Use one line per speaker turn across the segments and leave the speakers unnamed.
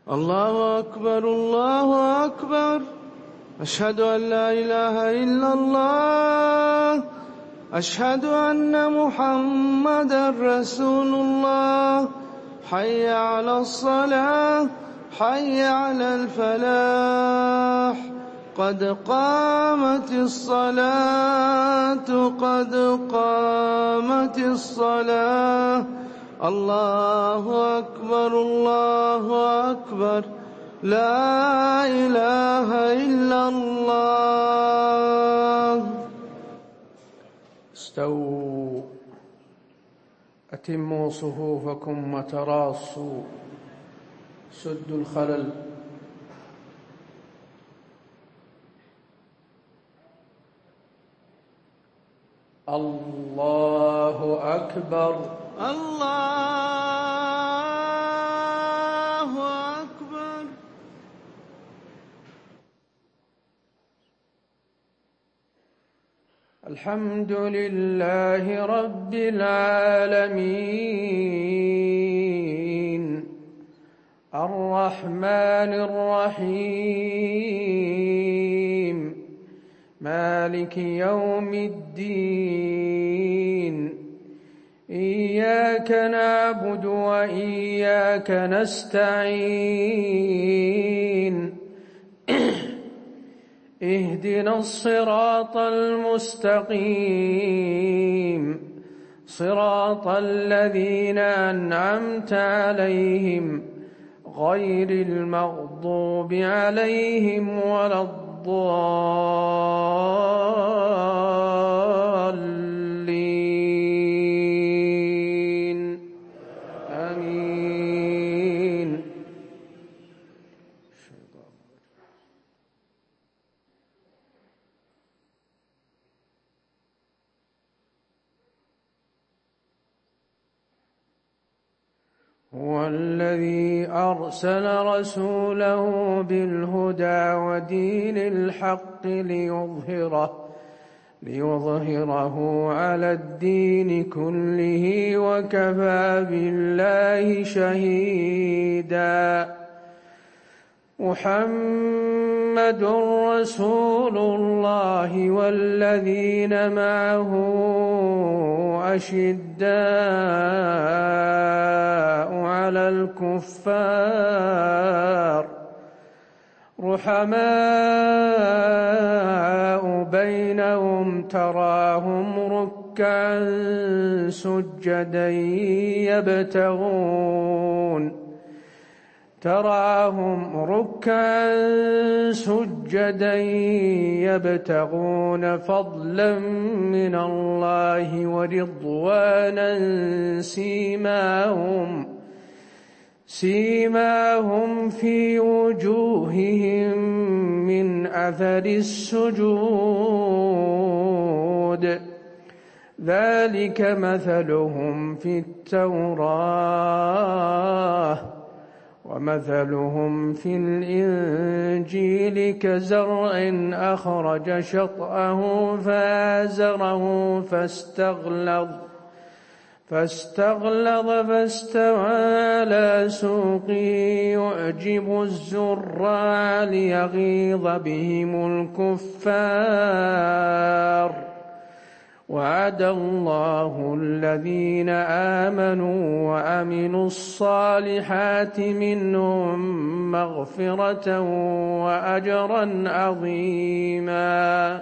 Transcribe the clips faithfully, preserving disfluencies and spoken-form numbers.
الله أكبر الله أكبر. أشهد أن لا إله إلا الله. أشهد أن محمدًا رسول الله. حي على الصلاة حي على الفلاح. قد قامت الصلاة قد قامت الصلاة. الله أكبر الله أكبر. لا إله إلا الله.
استووا أتموا صفوفكم وتراصوا سدوا الخلل. الله أكبر
الله أكبر.
الحمد لله رب العالمين الرحمن الرحيم مالك يوم الدين. إياك نعبد وإياك نستعين. اهدنا الصراط المستقيم صراط الذين أنعمت عليهم غير المغضوب عليهم ولا الضالين. آمين. هو الذي أرسل رسوله بالهدى ودين الحق ليظهره ليظهره على الدين كله وكفى بالله شهيدا. محمد رسول الله والذين معه أشداء على الكفار رحماء بينهم تراهم ركعا سجدا يبتغون تراهم ركعا سجدا يبتغون فضلا من الله ورضوانا سيماهم سيماهم في وجوههم من أثر السجود ذلك مثلهم في التوراة ومثلهم في الإنجيل كزرع أخرج شطأه فآزره فاستغلظ فاستغلظ فاستوى على سوقه يعجب الزراع ليغيظ بهم الكفار. وعد الله الذين آمنوا وعملوا الصالحات منهم مغفرة وأجرا عظيما.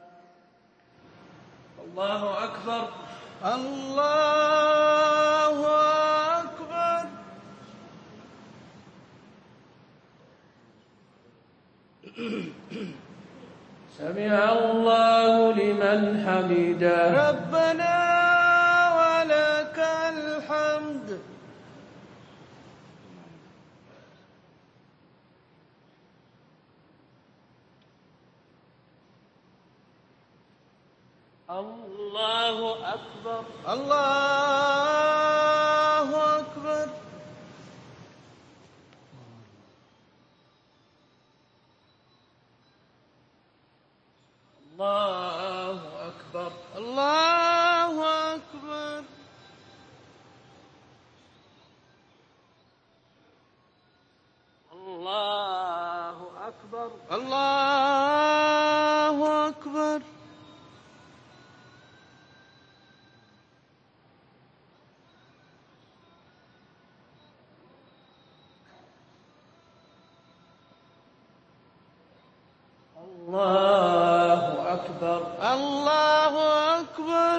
الله أكبر الله أكبر.
سمع الله لمن حمده
ربنا ولك الحمد.
الله أكبر
الله أكبر.
الله أكبر
الله أكبر.
الله أكبر
الله أكبر.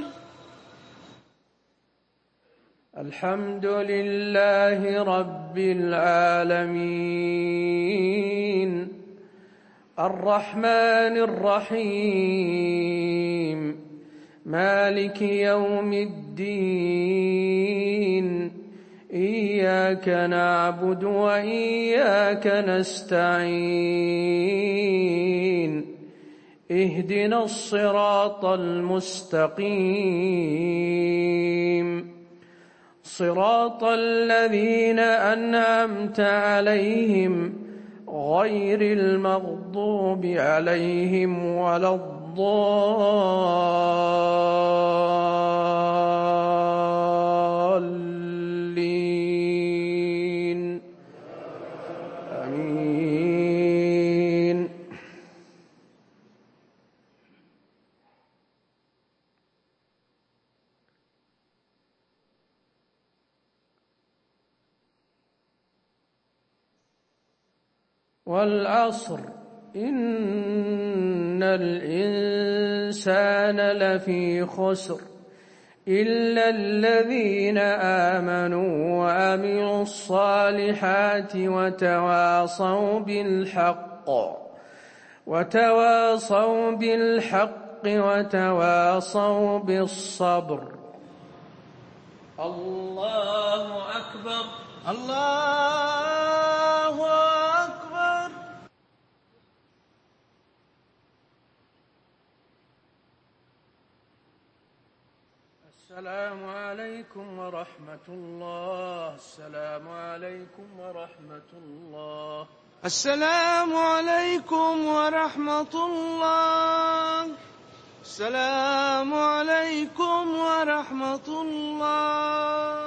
الحمد لله رب العالمين الرحمن الرحيم مالك يوم الدين إياك نعبد وإياك نستعين اهدنا الصراط المستقيم صراط الذين أنعمت عليهم غير المغضوب عليهم ولا الضالين آمين. والعصر إن الإنسان لفي خسر إلا الذين آمنوا وعملوا الصالحات وتواصوا بالحق وتواصوا بالحق وتواصوا بالصبر. الله أكبر
الله أكبر.
السلام عليكم ورحمة الله. السلام عليكم ورحمة الله.
السلام عليكم ورحمة الله. السلام عليكم ورحمة الله.